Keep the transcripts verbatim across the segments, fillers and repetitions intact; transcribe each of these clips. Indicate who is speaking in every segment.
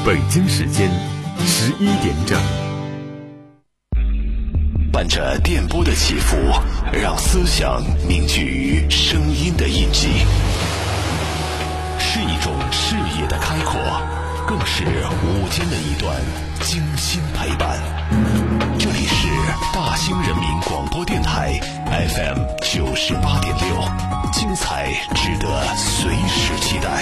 Speaker 1: 北京时间十一点整。
Speaker 2: 伴着电波的起伏，让思想凝聚于声音的印记，是一种视野的开阔，更是午间的一段精心陪伴。这里是大兴人民广播电台 F M 九十八点六，精彩值得随时期待。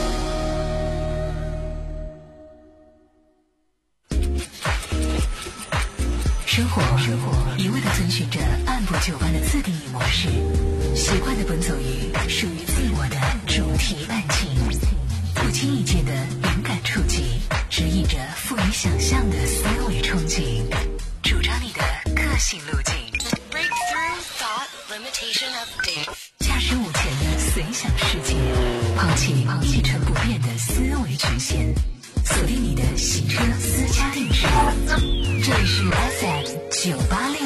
Speaker 3: 生活一味地遵循着按部就班的自定义模式，习惯地奔走于属于自我的主题爱情，不经意间的灵感触及，指引着富于想象的思维憧憬，主张你的个性路径。Breakthrough Thought Limitation Update， 驾驶舞前的随想世界，抛弃一成不变的思维局限，锁定你的洗车私家定制。这里是 F M 九八六。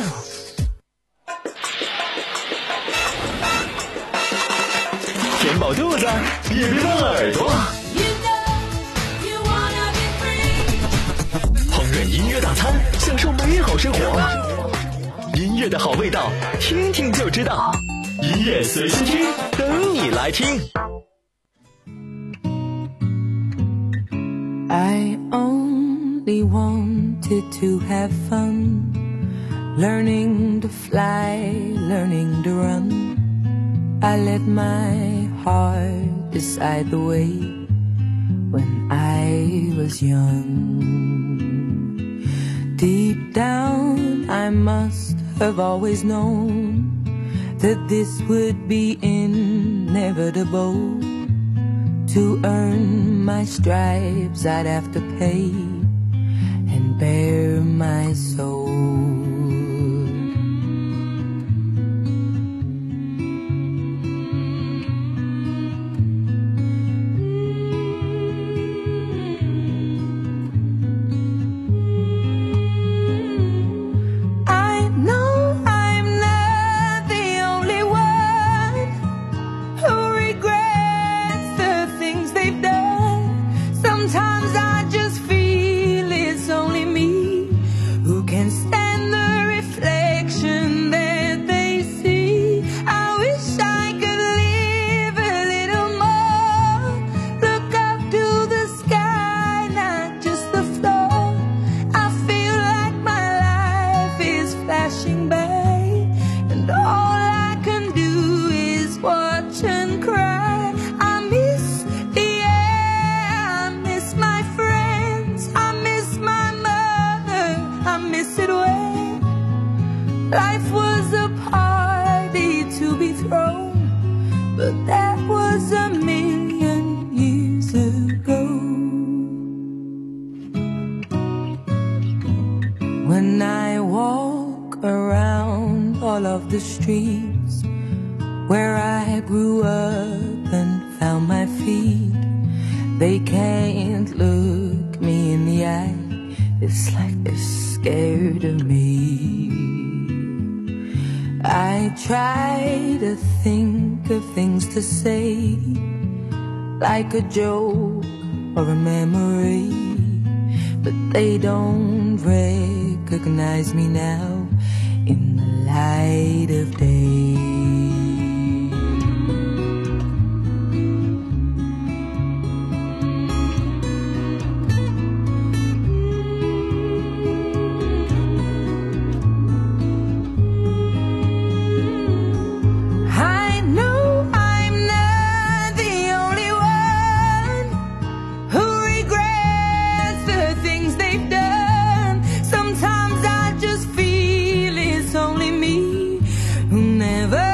Speaker 4: 填饱肚子，也别忘了耳朵。烹饪音乐大餐，享受美好生活。音乐的好味道，听听就知道。音乐随心听，等你来听。
Speaker 5: I only wanted to have fun, learning to fly, learning to run. I let my heart decide the way when I was young. Deep down I must have always known that this would be inevitable. To earn my stripes I'd have to pay and bare my soul. I know I'm not the only one who regrets the things they've done. Sometimes I just feel it's only me who can stand the reflection that they see. I wish I could live a little more, look up to the sky, not just the floor. I feel like my life is flashing by, and all I can do is watch and cry. I miss the air, I miss my friends, I miss my mother, I miss it when life was a party to be thrown, but that was a million years ago. When I walk around all of the streets where I grew up and found my feet, they can't look me in the eye. It's like they're scared of me. I try to think of things to say, like a joke or a memory, but they don't recognize me now in the light of day. I know I'm not the only one who regrets the things they've done. Sometimes I just feel it's only me who never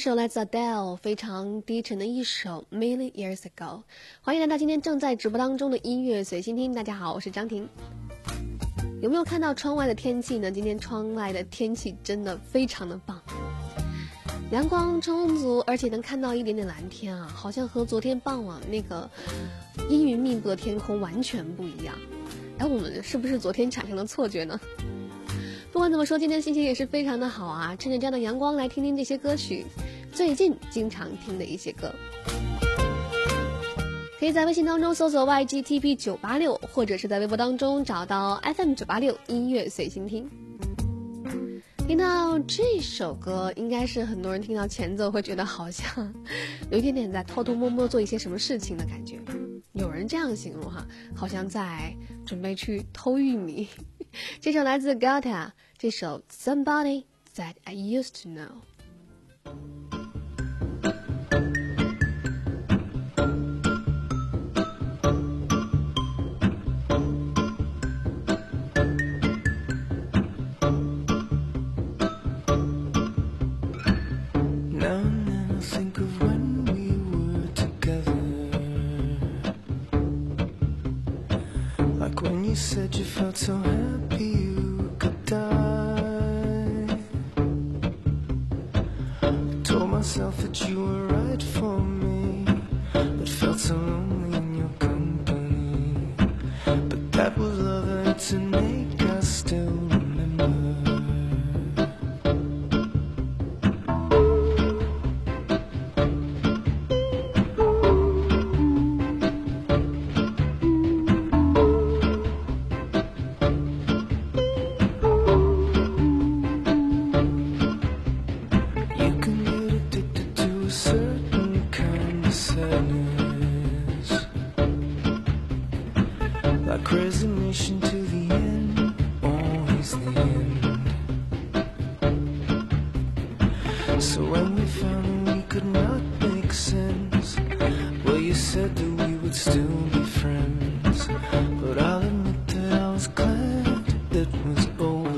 Speaker 6: 首来自 Adele 非常低沉的一首 Million Years Ago。 欢迎来到今天正在直播当中的音乐随心听。大家好，我是张婷。有没有看到窗外的天气呢？今天窗外的天气真的非常的棒，阳光充足，而且能看到一点点蓝天啊，好像和昨天傍晚那个阴云密布的天空完全不一样。哎，我们是不是昨天产生了错觉呢？不管怎么说，今天心情也是非常的好啊！趁着这样的阳光来听听这些歌曲，最近经常听的一些歌。可以在微信当中搜索 Y G T P 九八六， 或者是在微博当中找到 F M 九八六 音乐随心听。听到这首歌，应该是很多人听到前奏会觉得好像有一点点在偷偷摸摸做一些什么事情的感觉。有人这样形容哈，好像在准备去偷玉米。这首来自 Gata， 这首 Somebody That I Used to
Speaker 7: know。You said you felt so happy you could die. I told myself that you were right for me, but felt so lonely in your company. But that was love and to make us still remember. Like resignation to the end, always the end. So when we found that we could not make sense, well, you said that we would still be friends. But I'll admit that I was glad that it was over.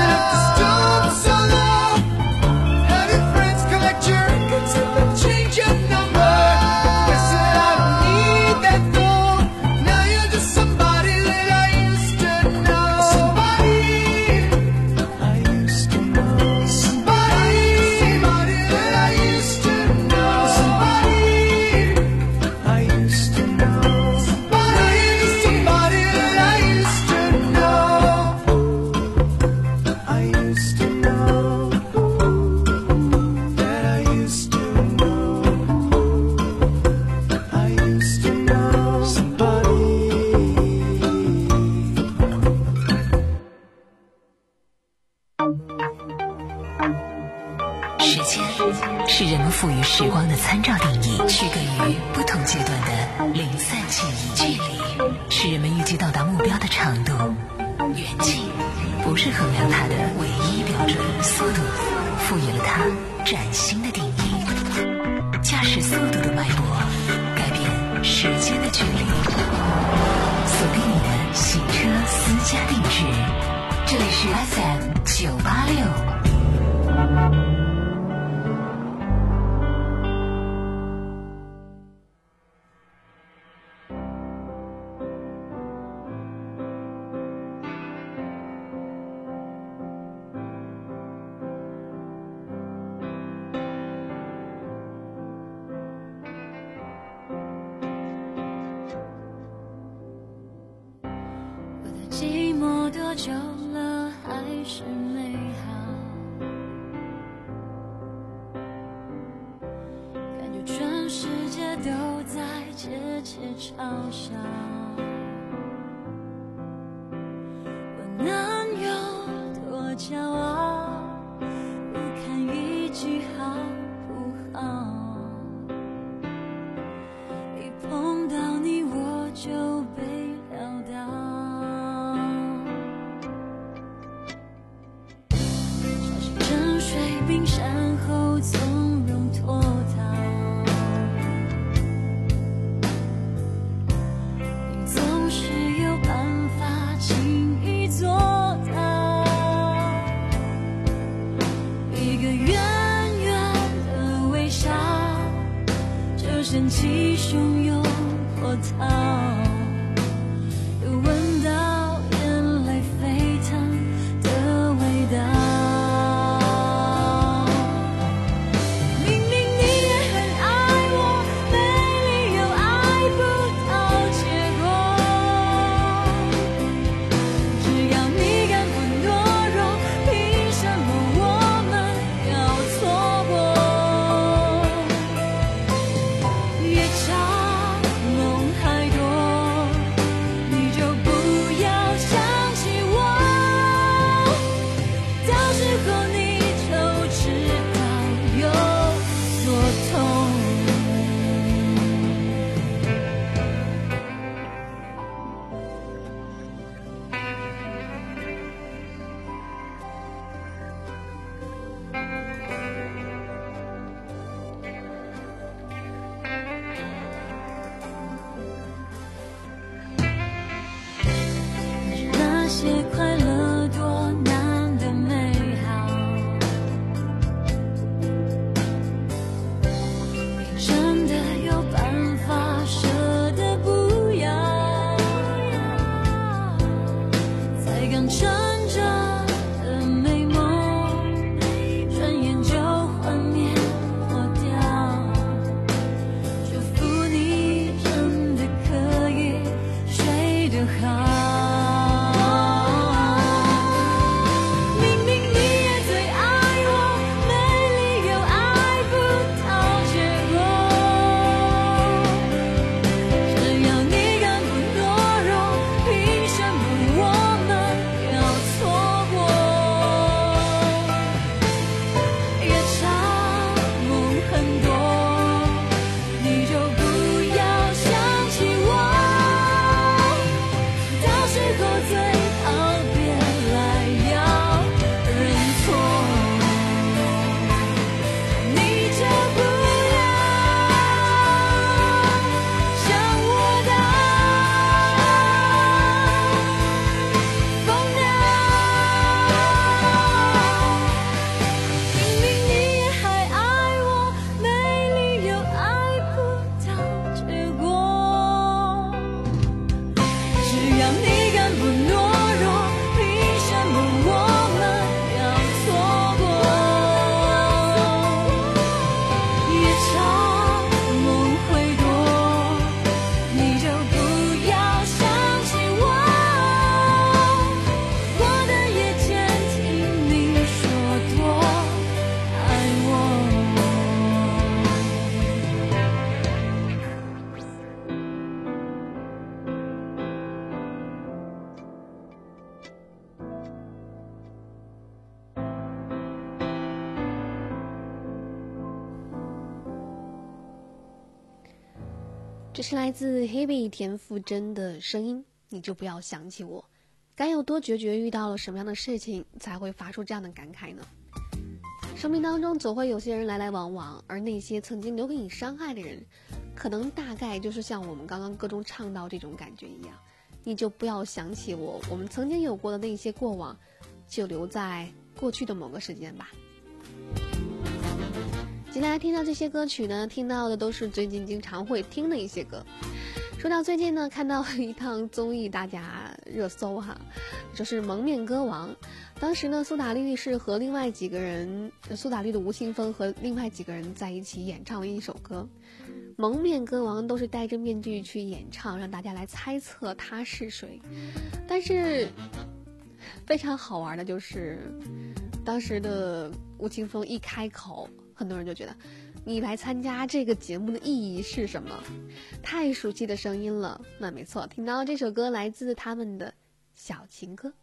Speaker 7: Change your
Speaker 3: 间是人们赋予时光的参照定义，区隔于不同阶段的零散记忆。距离是人们预计到达目标的长度，远近不是衡量它的唯一标准，速度赋予了它崭新的定义。驾驶速度的脉搏，改变时间的距离。锁定你的行车私家定制，这里是 F M 九八六。
Speaker 8: 寂寞多久了还是美好，感觉全世界都在窃窃嘲笑，我能有多骄傲，不堪一句好不好，一碰到你我就被撂倒，冰山后从容脱逃，你总是有办法轻易做到，一个圆圆的微笑就掀起汹涌波涛，又闻到眼泪沸腾的味道，
Speaker 6: 这是来自 Hebe 田馥甄的声音，你就不要想起我。该有多决绝，遇到了什么样的事情才会发出这样的感慨呢？生命当中总会有些人来来往往，而那些曾经留给你伤害的人，可能大概就是像我们刚刚歌中唱到这种感觉一样，你就不要想起我，我们曾经有过的那些过往，就留在过去的某个时间吧。接下来听到这些歌曲呢，听到的都是最近经常会听的一些歌。说到最近呢，看到一趟综艺大家热搜哈，就是蒙面歌王。当时呢，苏打绿是和另外几个人，苏打绿的吴青峰和另外几个人在一起演唱了一首歌。蒙面歌王都是戴着面具去演唱，让大家来猜测他是谁。但是非常好玩的就是，当时的吴青峰一开口，很多人就觉得你来参加这个节目的意义是什么？太熟悉的声音了。那没错，听到这首歌来自他们的小情歌。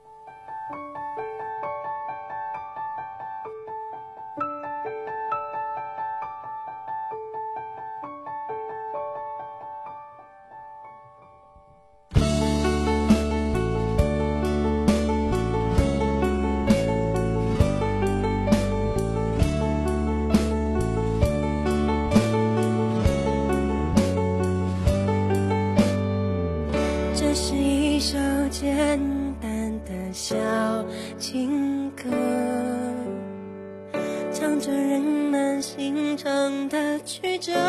Speaker 9: 简单的小情歌，唱着人们心肠的曲折。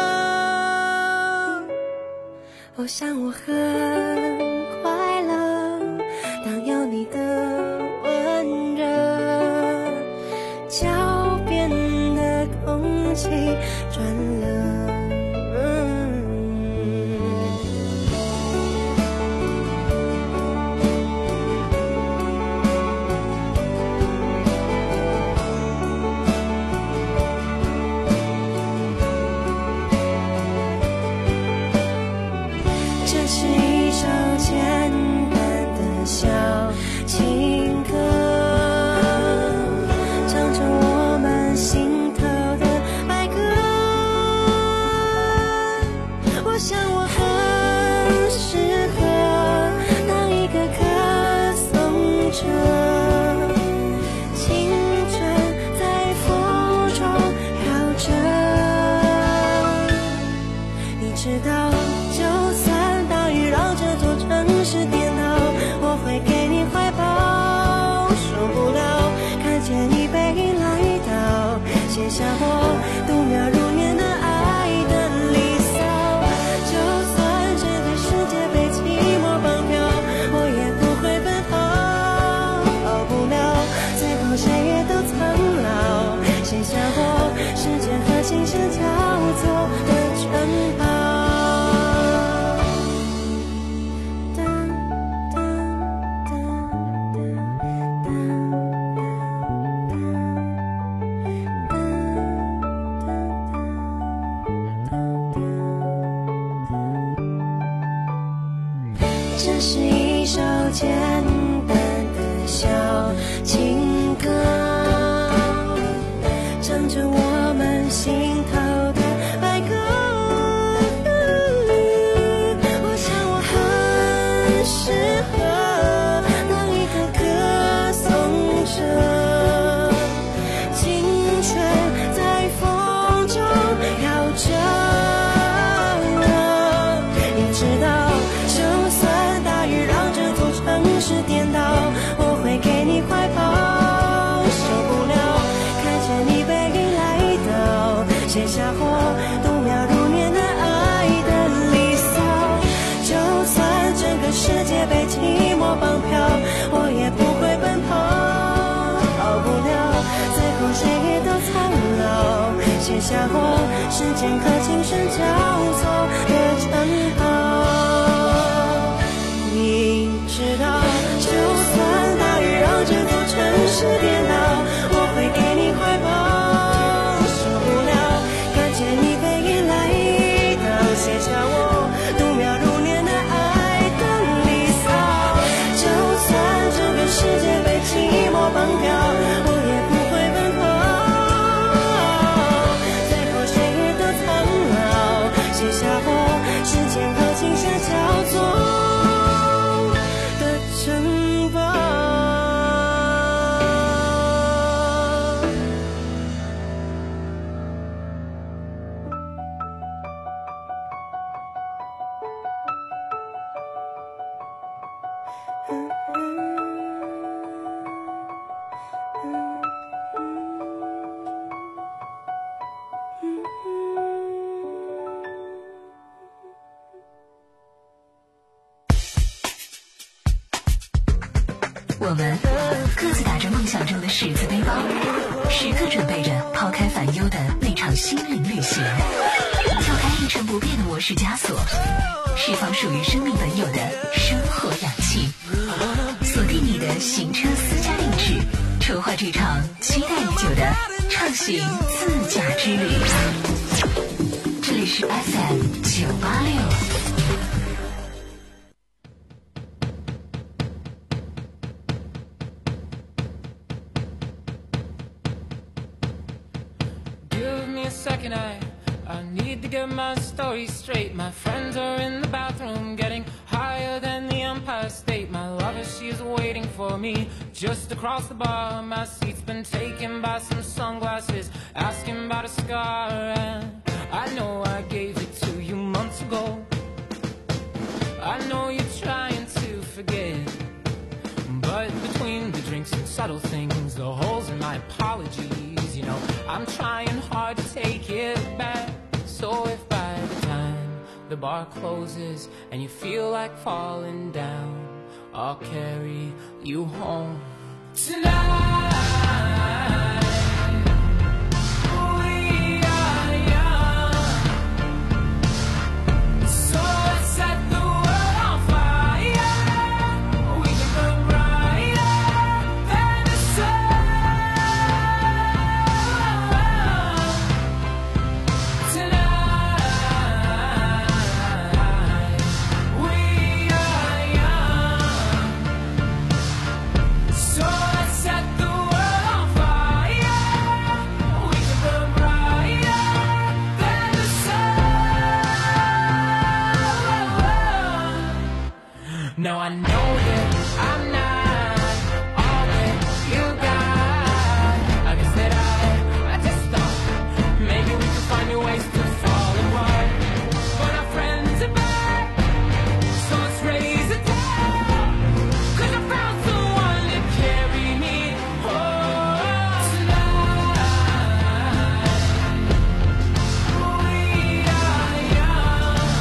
Speaker 9: 我想我很快乐，当有你的温热，脚边的空气转了。下我度秒如年的爱的离骚，就算这个世界被寂寞绑票，我也不会奔跑，跑不了，最后谁也都苍老，写下我时间和琴声交错的城堡。这是一首简单的小情歌，唱着我们心头的白鸽。我想我很适合当一个歌颂者，青春在风中摇着。你知道，就算大雨让这座城市颠倒，我会给你怀抱，受不了看见你背影来到，写下我度秒如年的爱的离骚。就算整个世界被寂寞绑票，我也不会奔跑，跑不了，最后谁也都苍老，写下我时间和琴声交错的城堡。你知道，就算大雨让这座城市颠倒，我会给你怀抱，受不了看见你背影来到，写下我度秒如年的爱的离骚。就算这个世界被寂寞绑票，我也不会奔跑，最后谁也都苍老，写下我
Speaker 3: 我们各自打着梦想中的十字背包，时刻准备着抛开烦忧的那场心灵旅行。跳开一成不变的模式枷锁，释放属于生命本有的生活氧气。锁定你的行车私家定制，筹划这场期待已久的畅行自驾之旅。这里是 F M 九八六。
Speaker 10: Second, I, I need to get my story straight. My friends are in the bathroom getting higher than the Empire State. My lover, she's waiting for me just across the bar. My seat's been taken by some sunglasses, asking about a scar. And I know I gave it to you months ago. I know you're trying to forget, but between the drinks and subtle things, the holes in my apologies, you know, I'm trying hard to take it back. So if by the time the bar closes and you feel like falling down, I'll carry you home tonight. We are young, so let's set the world on fire. We can burn brighter than the sun. Now I know that I'm not all that you got. I guess that I, I just thought maybe we could find new ways to fall apart. But our friends are back, so let's raise a toast. 'Cause I found someone to carry me home tonight. We are young,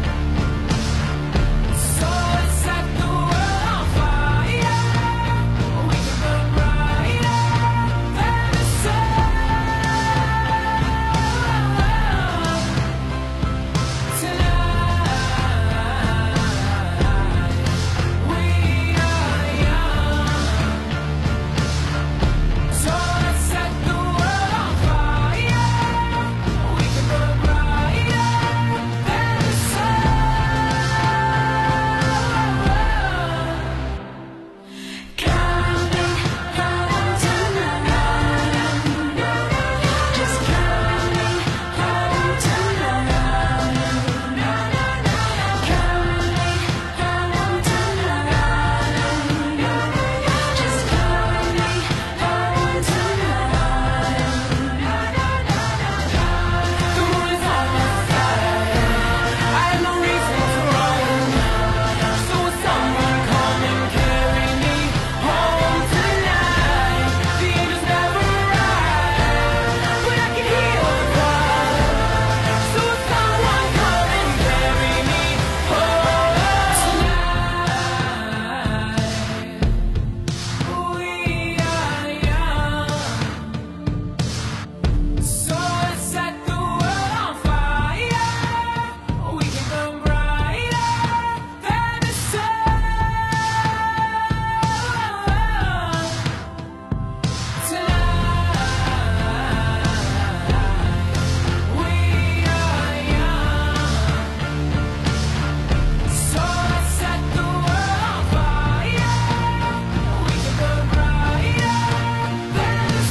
Speaker 10: so let's set the world on fire. We can burn brighter than the sun tonight. We are young, so let's set the world on fire. We can burn brighter than the sun. The moon is on my side. I have no reason to run. So will someone come and carry me home tonight? The angels never arrive, but I can hear a cry. So will someone come and carry me home tonight? We are young, so let's set the world on fire. We can burn brighter than the sun tonight. We are young, so let's set the world on fire. We can burn brighter than the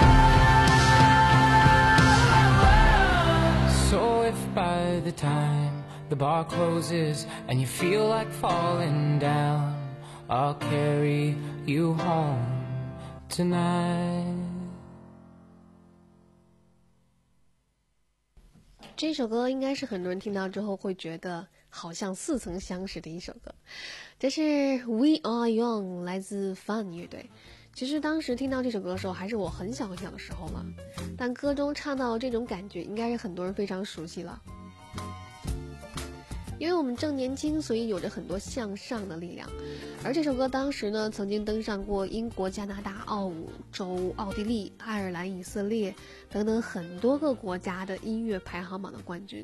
Speaker 10: sun. So if by the time the bar closes and you feel like falling down, I'll carry you home tonight.
Speaker 6: 这首歌应该是很多人听到之后会觉得好像似曾相识的一首歌，这是 We Are Young 来自 Fun 乐队。其实当时听到这首歌的时候还是我很小很小的时候了，但歌中唱到这种感觉应该是很多人非常熟悉了。 因为我们正年轻，所以有着很多向上的力量。而这首歌当时呢，曾经登上过英国、加拿大、澳洲、奥地利、爱尔兰、以色列等等很多个国家的音乐排行榜的冠军，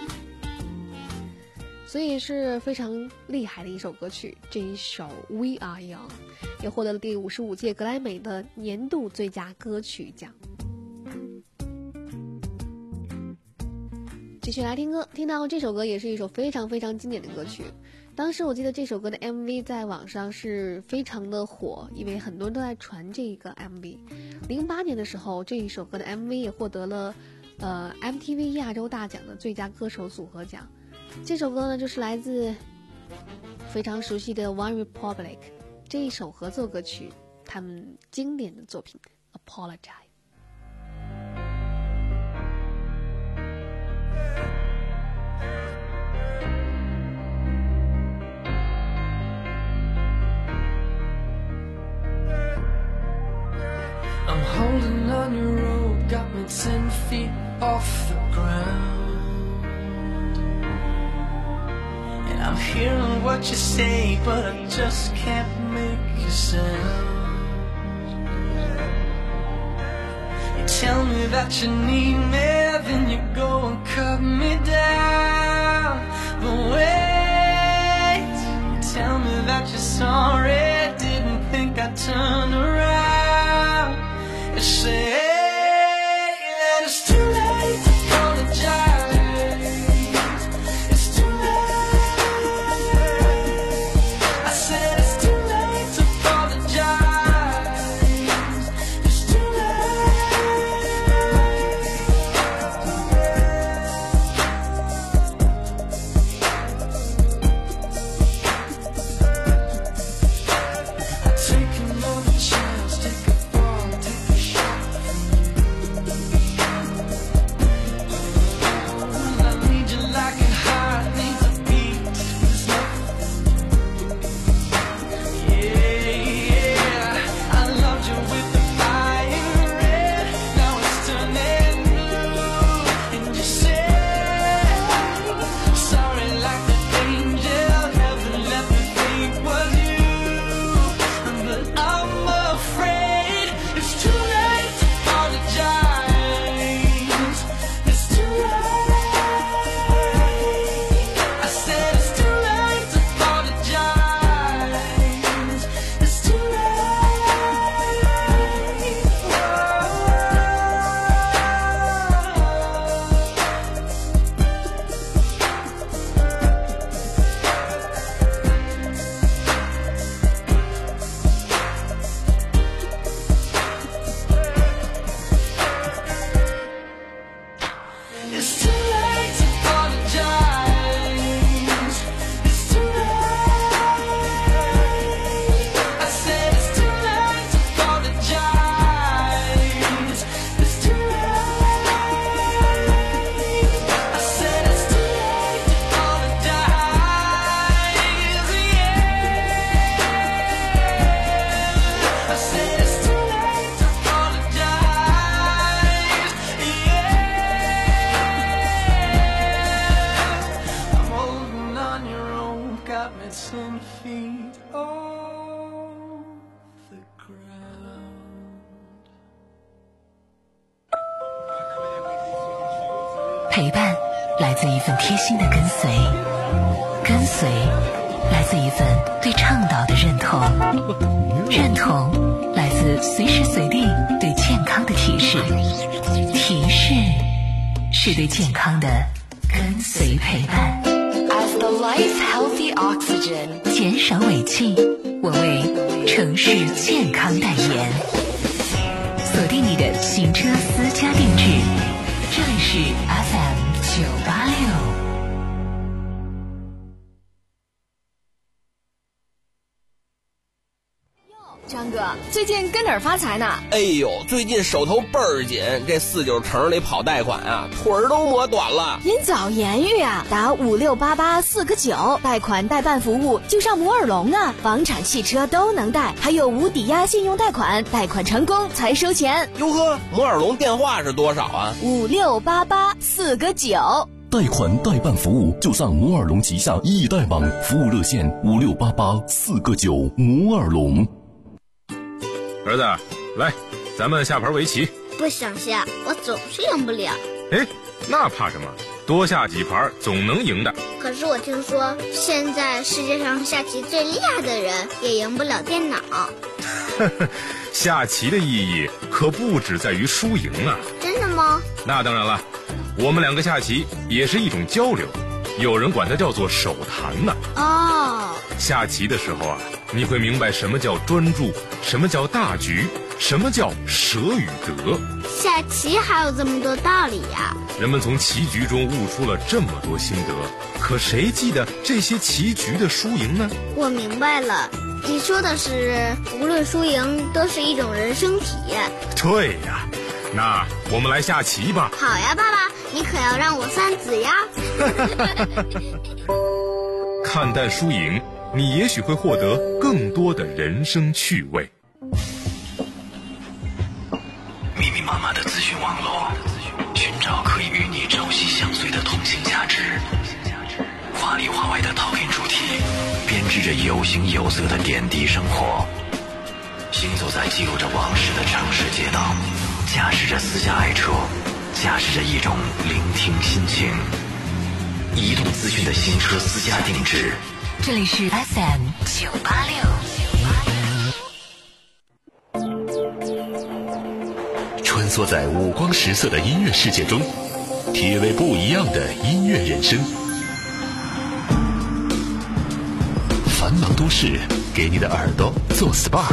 Speaker 6: 所以是非常厉害的一首歌曲。这一首 We Are Young 也获得了第五十五届格莱美的年度最佳歌曲奖。继续来听歌，听到这首歌也是一首非常非常经典的歌曲。当时我记得这首歌的 M V 在网上是非常的火，因为很多人都在传这个 M V。零八年的时候，这一首歌的 M V 也获得了呃 M T V 亚洲大奖的最佳歌手组合奖。这首歌呢，就是来自非常熟悉的 One Republic 这一首合作歌曲，他们经典的作品
Speaker 7: Apologize。I'm holding on your rope, got me ten feet off the ground. And I'm hearing what you say, but I just can't make a sound. You tell me that you need me, then you go and cut me down. But wait, you tell me that you're sorry, didn't think I'd turn around. You say that it's too late to apologize. It's too late. I said it's too late to apologize. It's too late. I take another chance, take a fall, take a shot. I need you like a heart needs a beat. There's nothing. Yeah, yeah. I loved you with the fire red. Now it's turning blue. And you say sorry like the angel. Heaven let me think was you. But I'm afraid it's too late to apologize. It's too late. I said it's too late to apologize. It's too late. It's too late to apologize. It's too late. I said it's too late to apologize. It's too late. I said it's too late to apologize. Yeah. I said it's too late to apologize. Yeah. I'm holding on your rope, got me ten feet off the ground.
Speaker 3: 陪伴来自一份贴心的跟随，跟随来自一份对倡导的认同，认同来自随时随地对健康的提示，提示是对健康的跟随陪伴。As the life's healthy oxygen， 减少尾气，我为城市健康代言。锁定你的行车私家定制，这里是 F M 九八六。
Speaker 11: 张哥，最近跟哪儿发财呢？
Speaker 12: 哎呦，最近手头倍儿紧，这四九城里跑贷款啊，腿儿都磨短了。
Speaker 11: 您早言语啊，打五六八八四个九，贷款代办服务就上摩尔龙啊，房产、汽车都能贷，还有无抵押信用贷款，贷款成功才收钱。
Speaker 12: 哟呵，摩尔龙电话是多少啊？
Speaker 11: 五六八八四个九。
Speaker 13: 贷款代办服务就上摩尔龙旗下易贷网服务热线五六八八四个九。摩尔龙。
Speaker 14: 儿子，来，咱们下盘围棋。
Speaker 15: 不想下，我总是赢不了。
Speaker 14: 哎，那怕什么？多下几盘总能赢的。
Speaker 15: 可是我听说，现在世界上下棋最厉害的人也赢不了电脑。
Speaker 14: 下棋的意义可不只在于输赢啊！
Speaker 15: 真的吗？
Speaker 14: 那当然了，我们两个下棋也是一种交流，有人管它叫做手谈呢。
Speaker 15: 哦，
Speaker 14: 下棋的时候啊，你会明白什么叫专注，什么叫大局，什么叫舍与得。
Speaker 15: 下棋还有这么多道理呀！
Speaker 14: 人们从棋局中悟出了这么多心得，可谁记得这些棋局的输赢呢？
Speaker 15: 我明白了，你说的是无论输赢都是一种人生体验。
Speaker 14: 对呀，那我们来下棋吧。
Speaker 15: 好呀，爸爸，你可要让我三子呀。
Speaker 14: 看淡输赢，你也许会获得更多的人生趣味。
Speaker 2: 密密麻麻的资讯网络，寻找可以与你朝夕相随的通信价值。华里华外的陶片主题，编织着有形有色的点滴生活。行走在记录着往事的城市街道，驾驶着私家爱车，驾驶着一种聆听心情。移动资讯的新车私家定制。
Speaker 3: 这里是 F M 九八六。
Speaker 2: 穿梭在五光十色的音乐世界中，体味不一样的音乐人生。繁忙都市给你的耳朵做 S P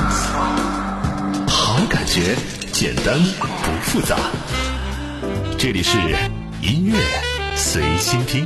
Speaker 2: A， 好感觉，简单不复杂。这里是音乐随心听。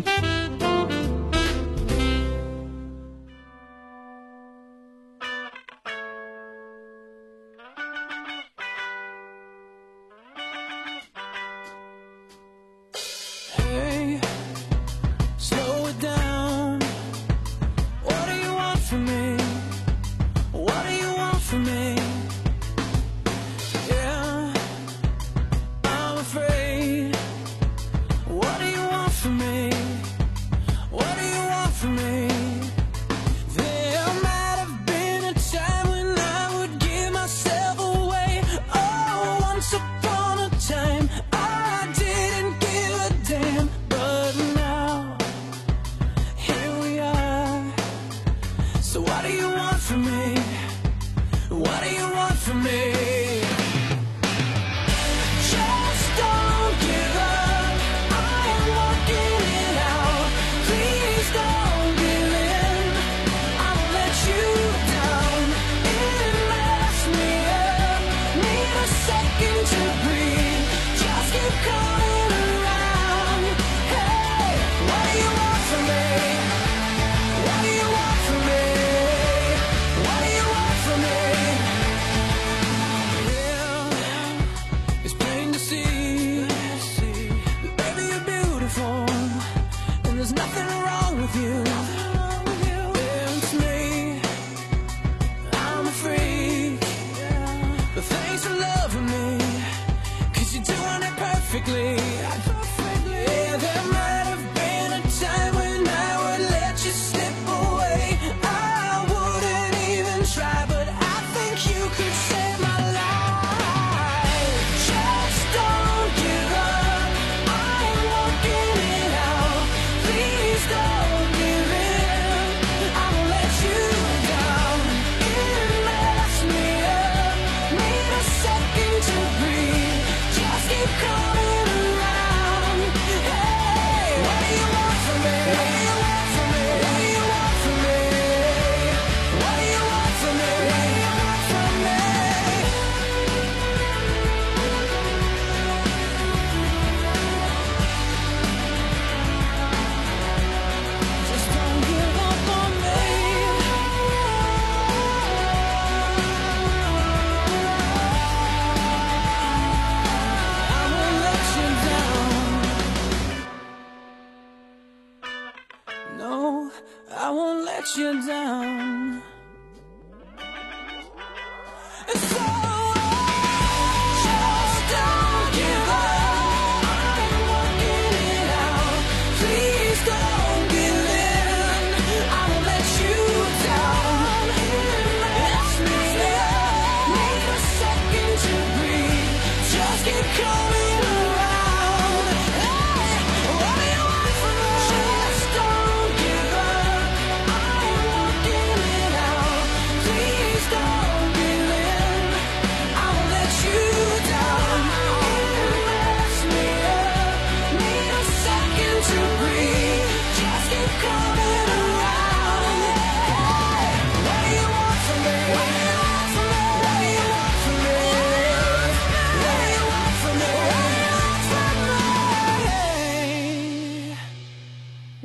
Speaker 5: Please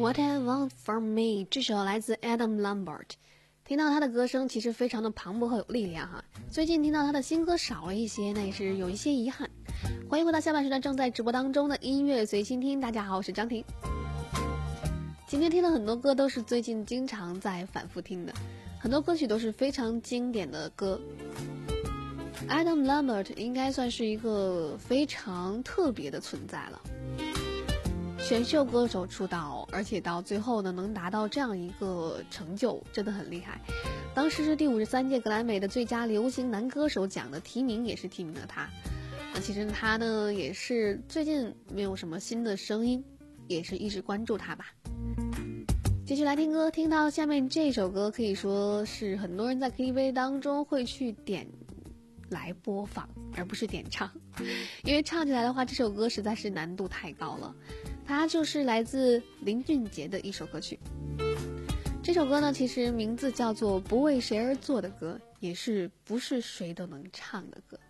Speaker 6: What I Want From Me 这首来自 Adam Lambert， 听到他的歌声其实非常的磅礴和有力量哈。最近听到他的新歌少了一些，那也是有一些遗憾。欢迎回到下半时段正在直播当中的音乐随心听，大家好，我是张婷。今天听的很多歌都是最近经常在反复听的，很多歌曲都是非常经典的歌。Adam Lambert 应该算是一个非常特别的存在了。选秀歌手出道，而且到最后呢能达到这样一个成就，真的很厉害。当时是第五十三届格莱美的最佳流行男歌手奖的提名，也是提名了他。那其实他呢也是最近没有什么新的声音，也是一直关注他吧。继续来听歌，听到下面这首歌可以说是很多人在 K T V 当中会去点来播放，而不是点唱，因为唱起来的话这首歌实在是难度太高了。它就是来自林俊杰的一首歌曲。这首歌呢其实名字叫做不为谁而作的歌，也是不是谁都能唱的歌。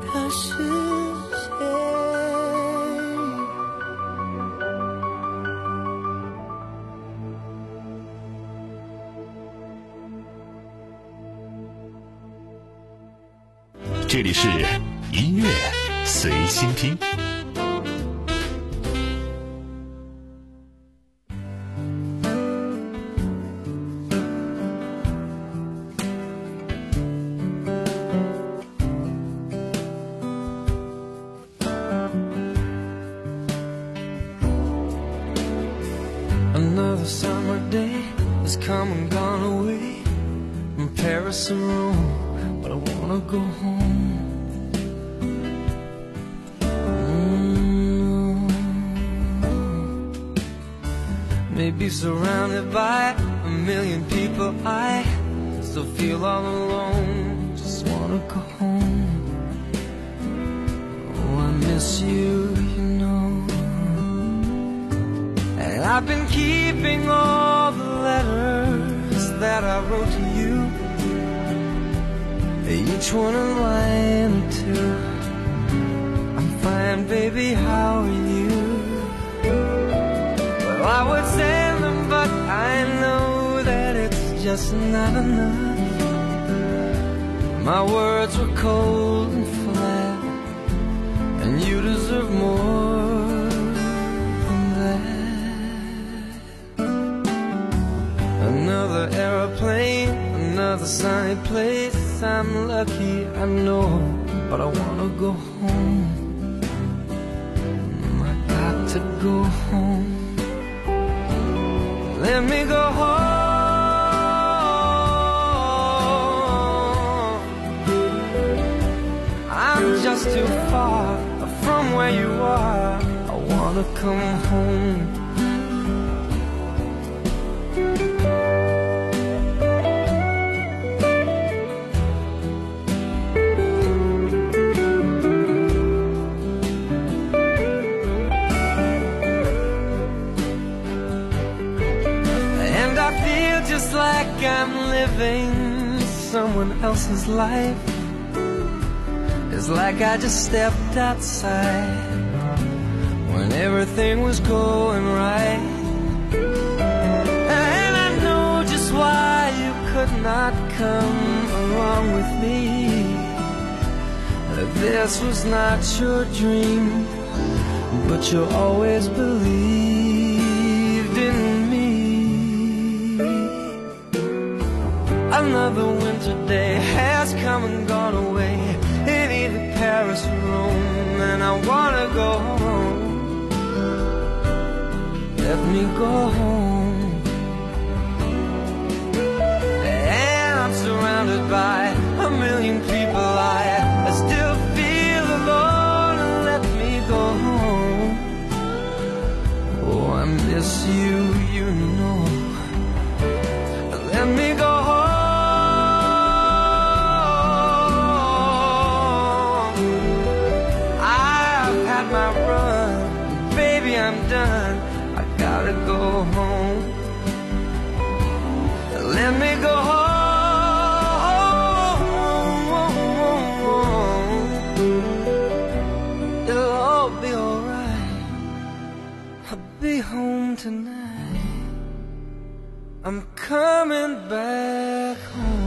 Speaker 7: 和实现。
Speaker 2: 这里是音乐随心听。
Speaker 7: Another summer day has come and gone away from Paris or Rome, but I wanna go home. Mm. Maybe surrounded by a million people, I still feel all alone. Just wanna go home. Oh, I miss you, you know. And I've been keeping all the letters that I wrote to you, each one a line or two. I'm fine, baby, how are you? Well, I would send them, but I know that it's just not enough. My words were cold and flat, and you deserve more than that. Another aeroplane, another sunny place. I'm lucky, I know, but I wanna go home. I got to go home. Let me go home. I'm just too far from where you are. I wanna come home. Just like I'm living someone else's life. It's like I just stepped outside when everything was going right. And I know just why you could not come along with me. This was not your dream, but you always believed in me. Another winter day has come and gone away in either Paris or Rome, and I wanna go home. Let me go home. And I'm surrounded by a million people. I, I still feel alone. Let me go home. Oh, I miss you, you know. Let me go home. My run, baby, I'm done. I gotta go home. Let me go home. It'll all be alright. I'll be home tonight. I'm coming back home.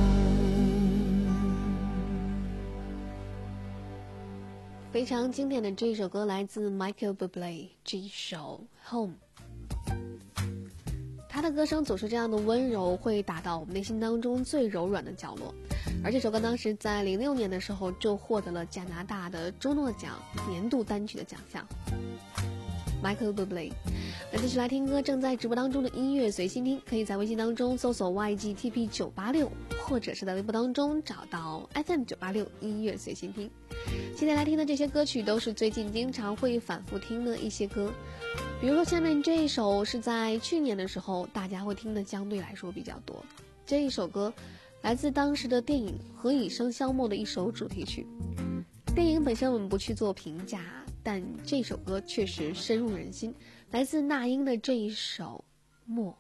Speaker 6: 非常经典的这一首歌来自 Michael Bublé， 这一首 Home。 他的歌声总是这样的温柔，会打到我们内心当中最柔软的角落。而这首歌当时在零六年的时候就获得了加拿大的周诺奖年度单曲的奖项。Michael Bublé。 那继续来听歌，正在直播当中的音乐随心听，可以在微信当中搜索 Y G T P 九八六， 或者是在微博当中找到 F M 九八六音乐随心听。现在来听的这些歌曲都是最近经常会反复听的一些歌，比如说下面这一首是在去年的时候大家会听的相对来说比较多。这一首歌来自当时的电影《何以笙箫默》的一首主题曲。电影本身我们不去做评价，但这首歌确实深入人心，来自那英的这一首《默》。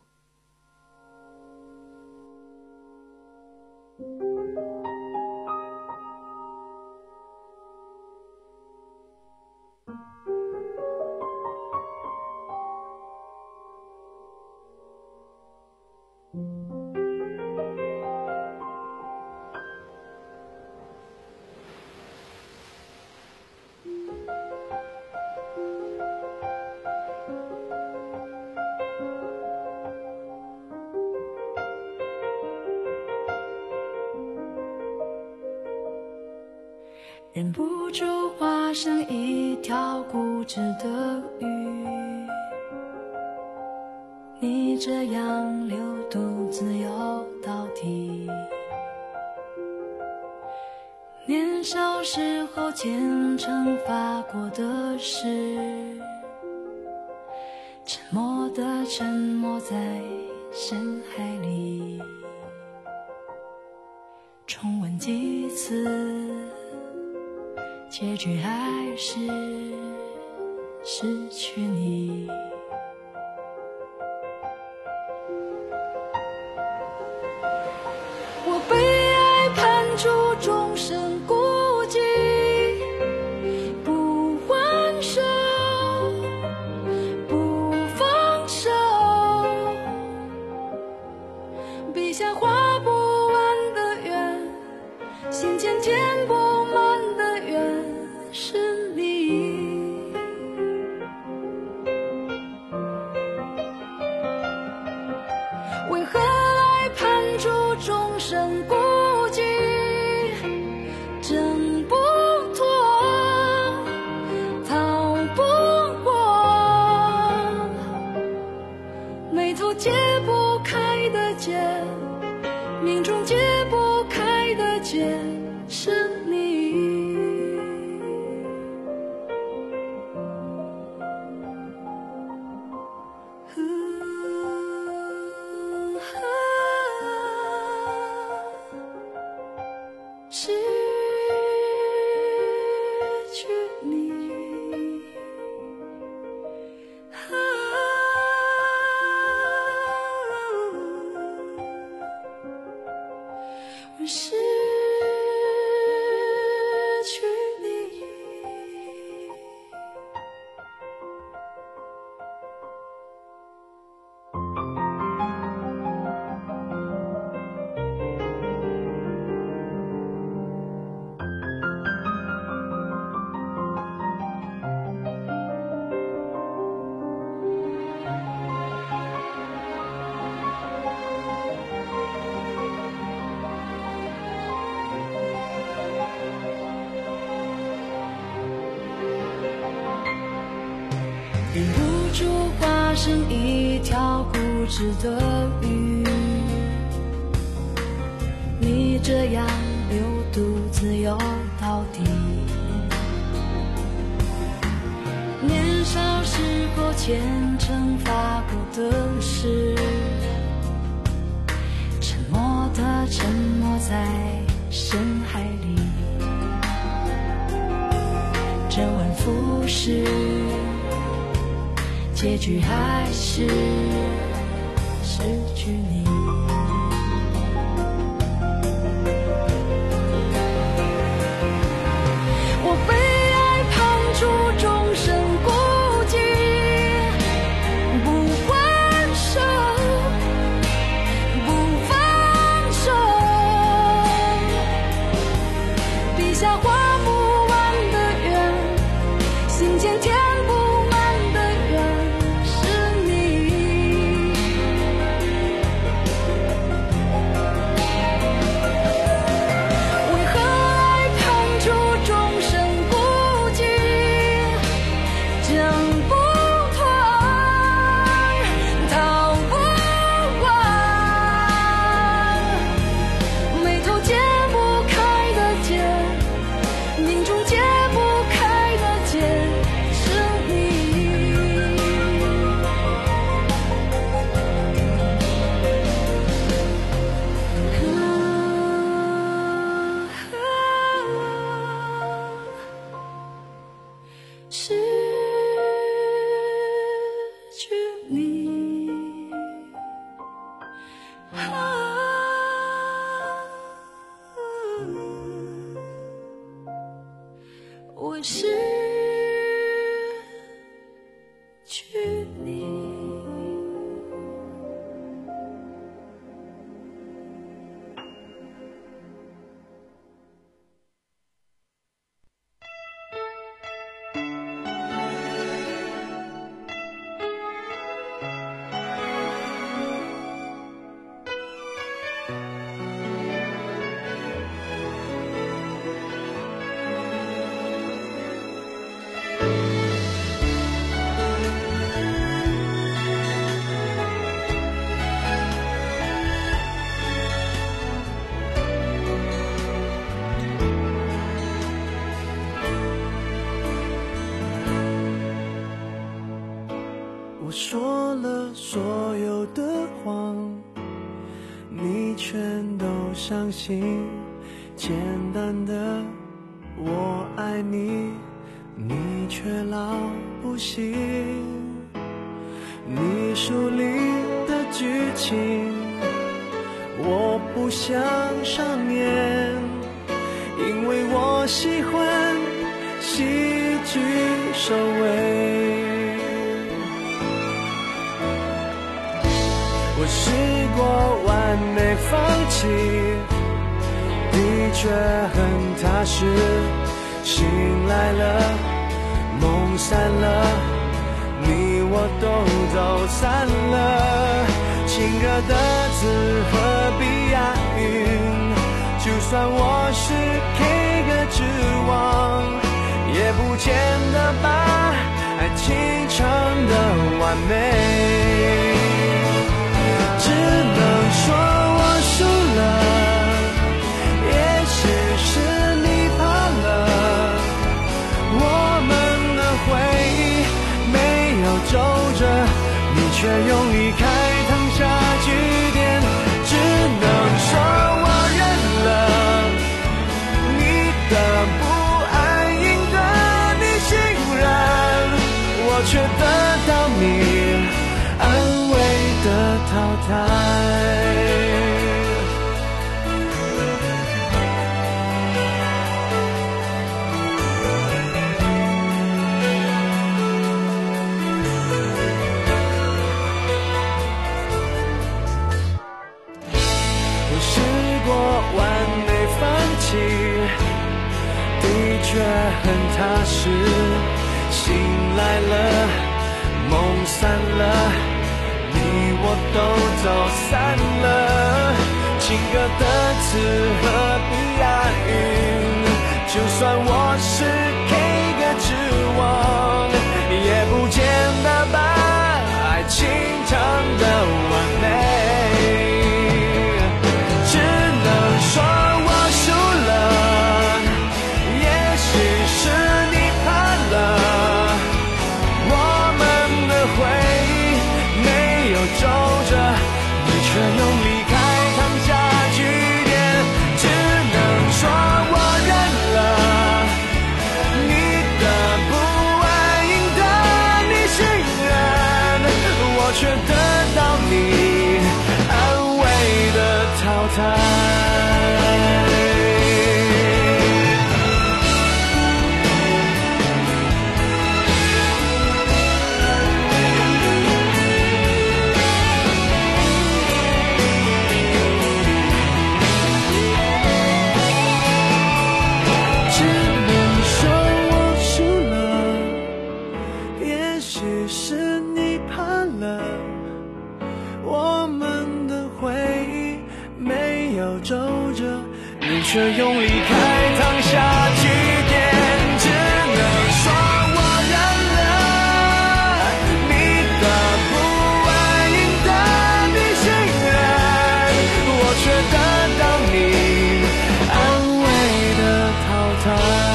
Speaker 8: 忍不住化身一条固执的鱼，你这样流独自游到底。年少时候虔诚发过的誓，沉默的沉没在深海里。重温几次，结局还是失去你。我被爱判处终身孤寂，不还手，不放手，笔下画不完的圆，心间填不满的缘是你。为何爱判处终身孤寂，挣不脱，逃不过，眉头解不开的结，命中解不开的结是你。失去你，我失去你。忍不住化身一条固执的鱼，你这样流独自游到底。年少时候虔诚发过的誓，沉默的沉没在深海里。周而复始，结局还是失去你。我被爱判处终身孤寂，不还手，不放手，笔下画不完的圆，心间填不满的缘是你。为何爱判处终身孤寂，挣不脱，逃不完，眉头解不开的结，命中解不开的结是你。失去你，我失去你。
Speaker 7: 我说了所有的谎，你全都相信。简单的我爱你，你却老不信。你书里的剧情我不想上演，因为我喜欢戏剧收尾。我试过完美放弃，的确很踏实，醒来了，梦散了，你我都走散了。情歌的字何必押韵？就算我是 K 歌之王，也不见得把爱情唱得完美。只能说我输了，也许是你怕了，我们的回忆没有皱褶，你却用离开烫下句点。只能说我认了，你的不安赢得你信任，我却得到你安慰的淘汰。却很踏实，醒来了，梦散了，你我都走散了。情歌的词何必押韵？就算我是 K 歌之王，也不见得把爱情唱得完美。只能说我输了，是你怕了，我们的回忆没有皱褶，你却用离开烫下句点。只能说我认了，你的不安赢得你信任，我却得到你安慰的淘汰。却用离开烫下句点。只能说我认了，你的不安赢得你信任，我却得到你安慰的淘汰。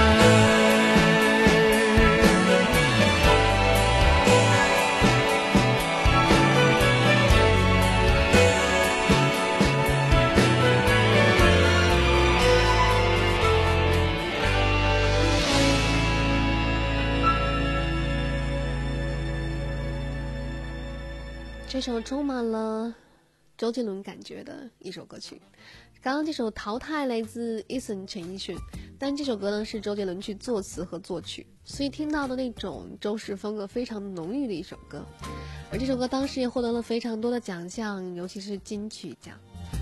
Speaker 6: 这首充满了周杰伦感觉的一首歌曲。刚刚这首《淘汰》来自 Eason 陈奕迅，但这首歌呢是周杰伦去作词和作曲，所以听到的那种周氏风格非常浓郁的一首歌。而这首歌当时也获得了非常多的奖项，尤其是金曲奖。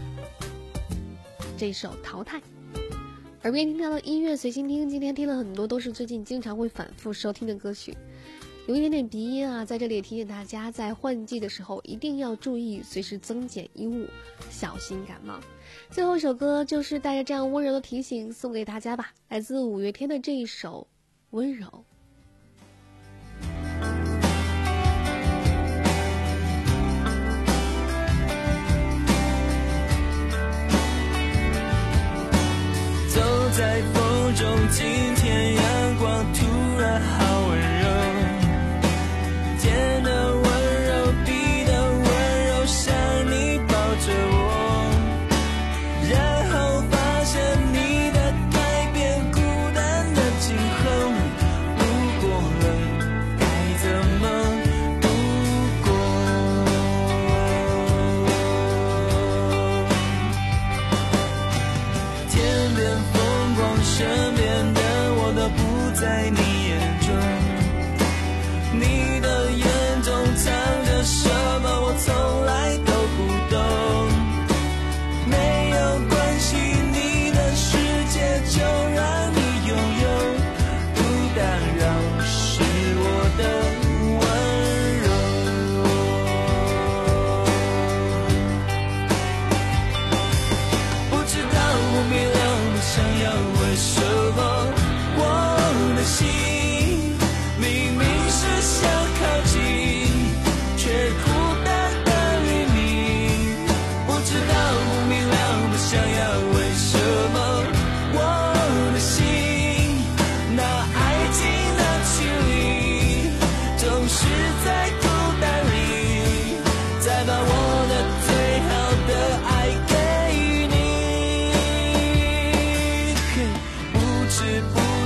Speaker 6: 这首《淘汰》，耳边听到的音乐随心听，今天听了很多都是最近经常会反复收听的歌曲。有一点点鼻音啊，在这里也提醒大家，在换季的时候一定要注意随时增减衣物，小心感冒。最后一首歌就是带着这样温柔的提醒送给大家吧，来自五月天的这一首《温柔》。
Speaker 7: 走在风中，今天阳光突然好温柔，天的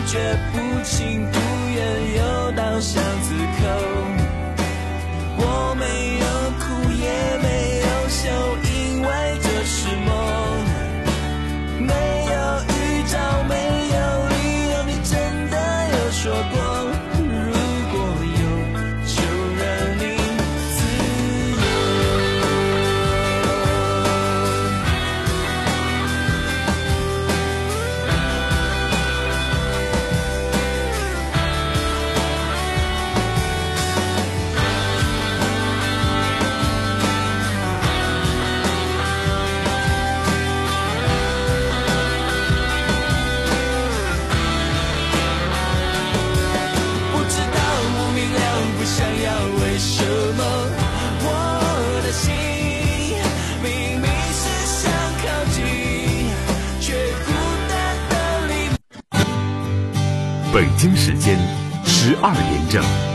Speaker 7: 觉，不情不愿又到巷子口。我没有哭也没有笑，因为这是梦。没有预兆，没有理由，你真的有说过，如果有就让你自由。不知道，不明了，不想要，为什么我的心明明是想靠近，却孤单的离。
Speaker 1: 北京时间十二点整。